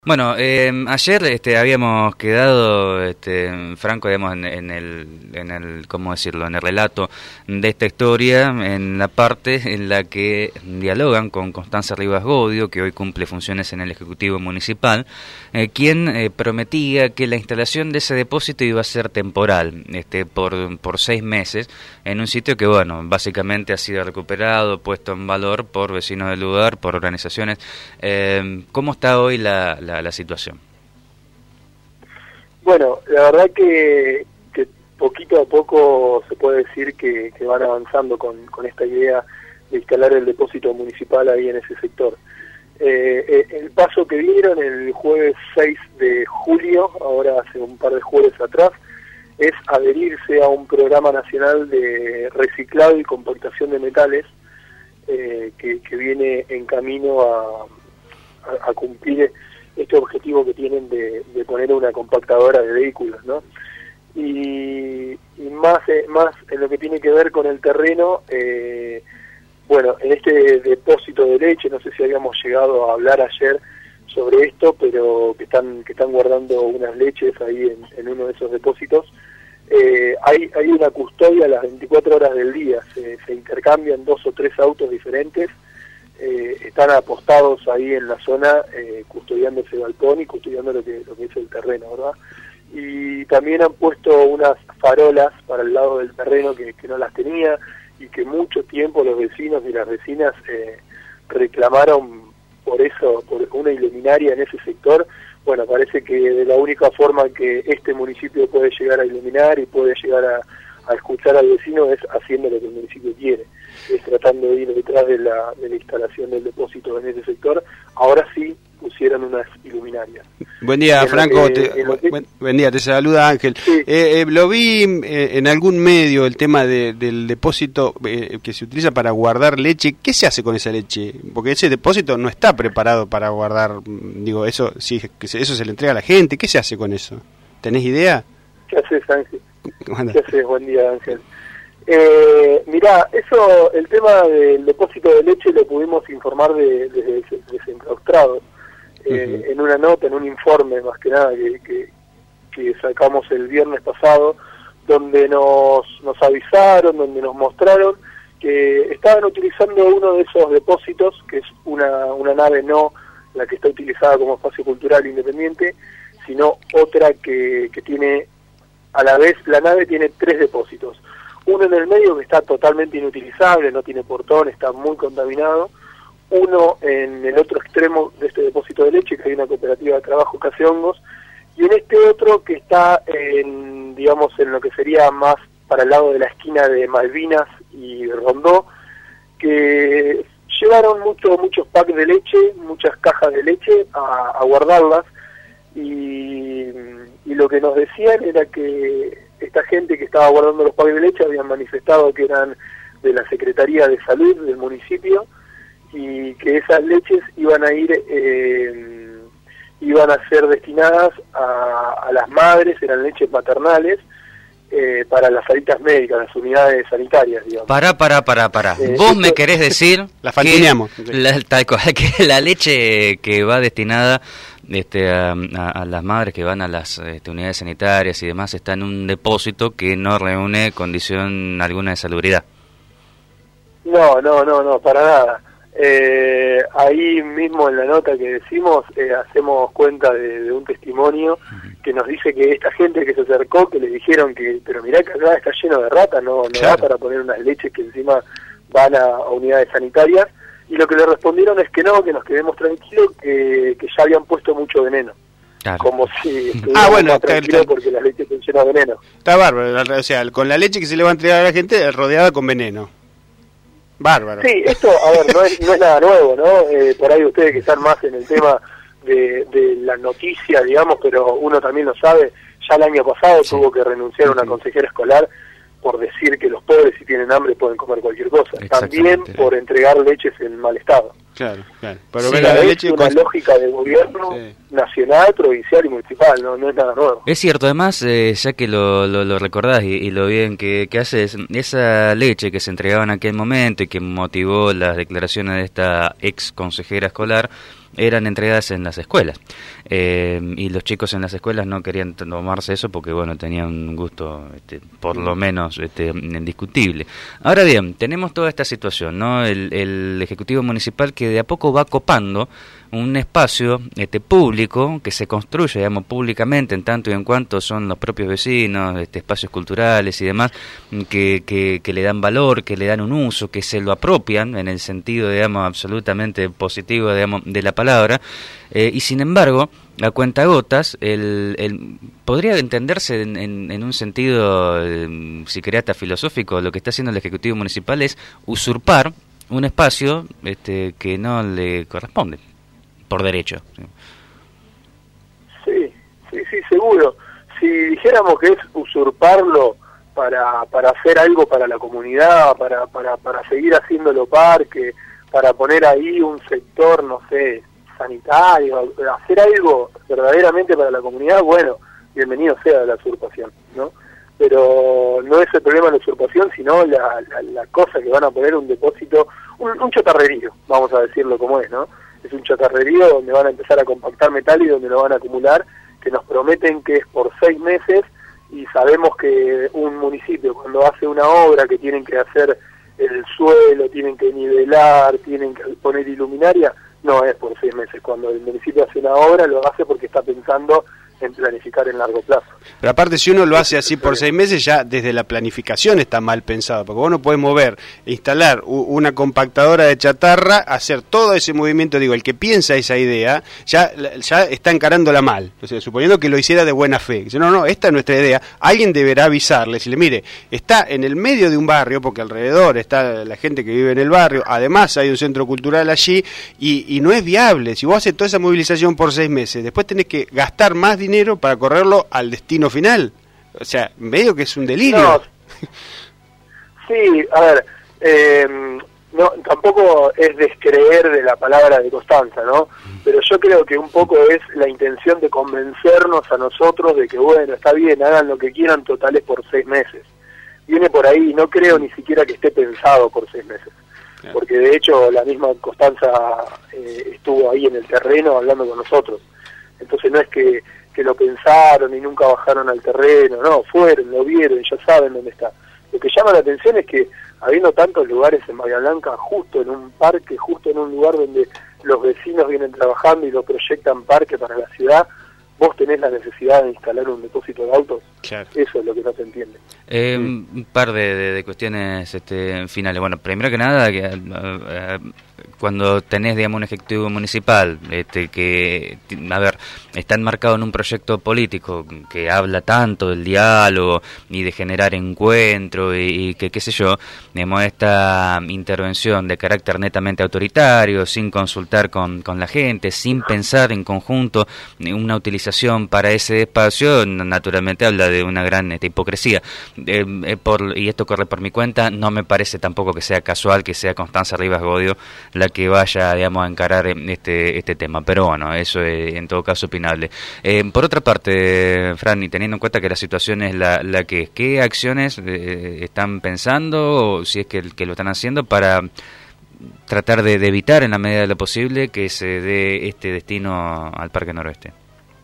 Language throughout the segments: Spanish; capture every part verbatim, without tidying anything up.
Bueno, eh, ayer este, habíamos quedado, este, Franco, digamos, en, en el, en el, ¿cómo decirlo?, en el relato de esta historia, en la parte en la que dialogan con Constanza Rivas Godio, que hoy cumple funciones en el Ejecutivo Municipal, eh, quien eh, prometía que la instalación de ese depósito iba a ser temporal, este, por, por seis meses, en un sitio que, bueno, básicamente ha sido recuperado, puesto en valor por vecinos del lugar, por organizaciones. Eh, ¿Cómo está hoy la, la La, la situación? Bueno, la verdad que, que poquito a poco se puede decir que, que van avanzando con, con esta idea de instalar el depósito municipal ahí en ese sector. Eh, el paso que dieron el jueves seis de julio, ahora hace un par de jueves atrás, es adherirse a un programa nacional de reciclado y compactación de metales eh, que, que viene en camino a, a, a cumplir este objetivo que tienen de, de poner una compactadora de vehículos, ¿no? Y, y más, eh, más en lo que tiene que ver con el terreno, eh, bueno, en este depósito de leche, no sé si habíamos llegado a hablar ayer sobre esto, pero que están que están guardando unas leches ahí en, en uno de esos depósitos, eh, hay, hay una custodia a las veinticuatro horas del día, se, se intercambian dos o tres autos diferentes. Eh, están apostados ahí en la zona eh, custodiando ese balcón y custodiando lo que, lo que es el terreno, ¿verdad? Y también han puesto unas farolas para el lado del terreno que, que no las tenía y que mucho tiempo los vecinos y las vecinas eh, reclamaron por eso, por una iluminaria en ese sector. Bueno, parece que de la única forma que este municipio puede llegar a iluminar y puede llegar a, a escuchar al vecino es haciendo lo que el municipio quiere, es tratando de ir detrás de la, de la instalación del depósito en ese sector. Ahora sí pusieron unas iluminarias. Buen día, Franco, que, te, que... buen, buen día, te saluda Ángel. Sí. Eh, eh, lo vi eh, en algún medio el tema de, del depósito eh, que se utiliza para guardar leche. ¿Qué se hace con esa leche? Porque ese depósito no está preparado para guardar, digo, eso sí, que se, eso se le entrega a la gente. ¿Qué se hace con eso? ¿Tenés idea? ¿Qué haces, Ángel? Bueno. ¿Qué haces? Buen día, Ángel. Eh, mirá, eso, el tema del depósito de leche lo pudimos informar de, de, de, de Desenclaustrados, eh, uh-huh. en una nota, en un informe más que nada que, que, que sacamos el viernes pasado, donde nos, nos avisaron, donde nos mostraron que estaban utilizando uno de esos depósitos, que es una, una nave, no la que está utilizada como espacio cultural independiente, sino otra que, que tiene, a la vez, la nave tiene tres depósitos. Uno en el medio que está totalmente inutilizable, no tiene portón, está muy contaminado. Uno en el otro extremo de este depósito de leche, que hay una cooperativa de trabajo que hace hongos. Y en este otro que está, en, digamos, en lo que sería más para el lado de la esquina de Malvinas y Rondó, que llevaron mucho, muchos packs de leche, muchas cajas de leche a, a guardarlas. Y, y lo que nos decían era que esta gente que estaba guardando los packs de leche habían manifestado que eran de la Secretaría de Salud del municipio y que esas leches iban a ir, eh, iban a ser destinadas a, a las madres, eran leches maternales, eh, para las salitas médicas, las unidades sanitarias, digamos. Pará, pará, pará, pará. Eh, Vos esto... me querés decir la fantineamos. Que, la, tal cual, que la leche que va destinada este, a, a, a las madres que van a las este, unidades sanitarias y demás está en un depósito que no reúne condición alguna de salubridad. No, no, no, no, para nada. Eh, ahí mismo en la nota que decimos eh, hacemos cuenta de, de un testimonio que nos dice que esta gente que se acercó, que le dijeron que, pero mirá que acá está lleno de ratas, no, no claro. da para poner unas leches que encima van a, a unidades sanitarias, y lo que le respondieron es que no, que nos quedemos tranquilos, que, que ya habían puesto mucho veneno. Claro. Como si ah, bueno, tranquilos porque las leches están llenas de veneno. Está bárbaro, o sea, con la leche que se le va a entregar a la gente rodeada con veneno. Bárbaro. Sí, esto, a ver, no es, no es nada nuevo, ¿no? Eh, por ahí ustedes que están más en el tema de, de la noticia, digamos, pero uno también lo sabe, ya el año pasado sí. tuvo que renunciar a una consejera escolar por decir que los pobres si tienen hambre pueden comer cualquier cosa, también por entregar leches en mal estado. Claro, claro. Pero sí, ver la es leche una con... lógica de gobierno sí. nacional, provincial y municipal, no, no es nada nuevo. Es cierto, además, eh, ya que lo, lo, lo recordás y, y lo bien que, que haces, esa leche que se entregaba en aquel momento y que motivó las declaraciones de esta ex consejera escolar, eran entregadas en las escuelas. Eh, y los chicos en las escuelas no querían tomarse eso porque, bueno, tenían un gusto, este, por lo menos, este, indiscutible. Ahora bien, tenemos toda esta situación, ¿no? El, el Ejecutivo Municipal que de a poco va copando un espacio este, público que se construye, digamos, públicamente, en tanto y en cuanto son los propios vecinos, este, espacios culturales y demás, que, que, que le dan valor, que le dan un uso, que se lo apropian en el sentido, digamos, absolutamente positivo, digamos, de la palabra, eh, y sin embargo, a cuentagotas, el, el, podría entenderse en, en, en un sentido, eh, si querés, hasta filosófico, lo que está haciendo el Ejecutivo Municipal es usurpar un espacio este, que no le corresponde por derecho. Sí, sí, sí, seguro. Si dijéramos que es usurparlo para para hacer algo para la comunidad, para para para seguir haciéndolo parque, para poner ahí un sector, no sé, sanitario, hacer algo verdaderamente para la comunidad, bueno, bienvenido sea la usurpación, ¿no? Pero no es el problema de la usurpación, sino la, la, la cosa que van a poner un depósito, un, un chatarrerío, vamos a decirlo como es, ¿no? Es un chatarrerío donde van a empezar a compactar metal y donde lo van a acumular, que nos prometen que es por seis meses, y sabemos que un municipio cuando hace una obra que tienen que hacer el suelo, tienen que nivelar, tienen que poner iluminaria, no es por seis meses. Cuando el municipio hace una obra lo hace porque está pensando en planificar en largo plazo. Pero aparte, si uno lo hace así por seis meses, ya desde la planificación está mal pensado, porque vos no podés mover, instalar una compactadora de chatarra, hacer todo ese movimiento. Digo, el que piensa esa idea ya ya está encarándola mal, o sea, suponiendo que lo hiciera de buena fe. Dice, no, no, esta es nuestra idea. Alguien deberá avisarle, decirle, mire, está en el medio de un barrio, porque alrededor está la gente que vive en el barrio, además hay un centro cultural allí, y, y no es viable. Si vos haces toda esa movilización por seis meses, después tenés que gastar más dinero para correrlo al destino final. O sea, medio que es un delirio. No, sí, a ver, eh, no, tampoco es descreer de la palabra de Costanza, ¿no? Pero yo creo que un poco es la intención de convencernos a nosotros de que, bueno, está bien, hagan lo que quieran, totales por seis meses. Viene por ahí, no creo ni siquiera que esté pensado por seis meses. Porque de hecho la misma Costanza eh, estuvo ahí en el terreno hablando con nosotros. Entonces no es que que lo pensaron y nunca bajaron al terreno, no, fueron, lo vieron y ya saben dónde está. Lo que llama la atención es que, habiendo tantos lugares en Bahía Blanca, justo en un parque, justo en un lugar donde los vecinos vienen trabajando y lo proyectan parque para la ciudad, vos tenés la necesidad de instalar un depósito de autos. Claro. Eso es lo que no se entiende. Eh, sí. Un par de, de, de cuestiones este, finales. Bueno, primero que nada, que, uh, cuando tenés, digamos, un ejecutivo municipal este, que, a ver, está enmarcado en un proyecto político que habla tanto del diálogo y de generar encuentro y, y que, qué sé yo, digamos, esta intervención de carácter netamente autoritario, sin consultar con, con la gente, sin pensar en conjunto una utilización para ese espacio, naturalmente habla de una gran este, hipocresía. Eh, eh, por, y esto corre por mi cuenta, no me parece tampoco que sea casual que sea Constanza Rivas Godio la que vaya, digamos, a encarar este este tema, pero bueno, eso es en todo caso opinable. Eh, por otra parte, Fran, y teniendo en cuenta que la situación es la, la que es, ¿qué acciones eh, están pensando, o si es que, que lo están haciendo, para tratar de, de evitar en la medida de lo posible que se dé este destino al Parque Noroeste?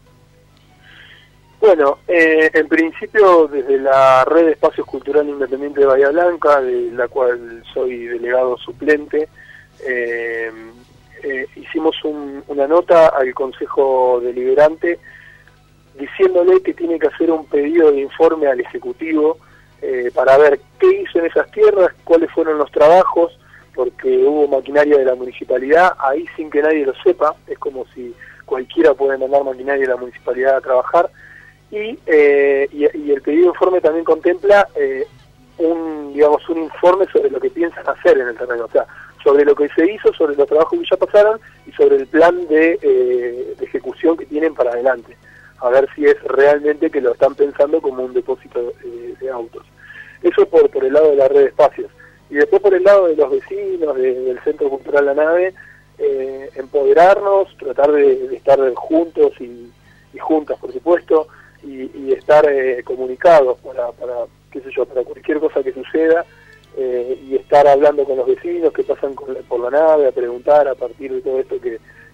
Bueno, eh, en principio desde la Red de Espacios Culturales Independientes de Bahía Blanca, de la cual soy delegado suplente, eh, eh, hicimos un, una nota al Consejo Deliberante diciéndole que tiene que hacer un pedido de informe al Ejecutivo eh, para ver qué hizo en esas tierras, cuáles fueron los trabajos, porque hubo maquinaria de la municipalidad, ahí sin que nadie lo sepa, es como si cualquiera puede mandar maquinaria de la municipalidad a trabajar. Y, eh, y, y el pedido de informe también contempla eh, un digamos un informe sobre lo que piensan hacer en el terreno, o sea, sobre lo que se hizo, sobre los trabajos que ya pasaron y sobre el plan de, eh, de ejecución que tienen para adelante, a ver si es realmente que lo están pensando como un depósito eh, de autos. Eso por, por el lado de la red de espacios. Y después por el lado de los vecinos, de, del Centro Cultural La Nave, eh, empoderarnos, tratar de, de estar juntos y, y juntas, por supuesto, y, y estar eh, comunicados para, para, qué sé yo, para cualquier cosa que suceda, eh, y estar hablando con los vecinos que pasan con la, por la nave, a preguntar a partir de todo esto que,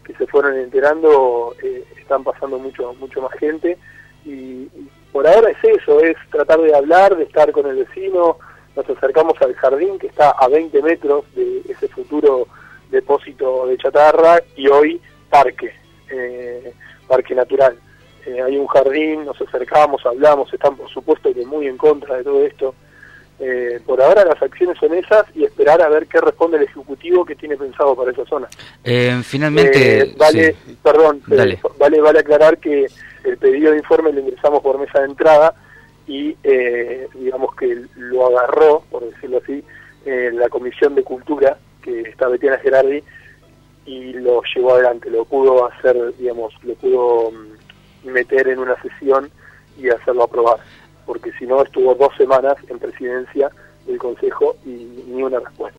que se fueron enterando, eh, están pasando mucho mucho más gente, y, y por ahora es eso, es tratar de hablar, de estar con el vecino. Nos acercamos al jardín que está a veinte metros de ese futuro depósito de chatarra, y hoy parque, eh, parque natural. Eh, hay un jardín, nos acercamos, hablamos, están por supuesto que muy en contra de todo esto. Eh, por ahora las acciones son esas, y esperar a ver qué responde el Ejecutivo que tiene pensado para esa zona. Eh, finalmente, eh, vale, sí. perdón, Dale. Eh, vale, vale aclarar que el pedido de informe lo ingresamos por mesa de entrada, y eh, digamos que lo agarró, por decirlo así, eh, la Comisión de Cultura, que está Betiana Gerardi, y lo llevó adelante, lo pudo hacer, digamos, lo pudo um, meter en una sesión y hacerlo aprobar, porque si no estuvo dos semanas en presidencia del Consejo y ni una respuesta.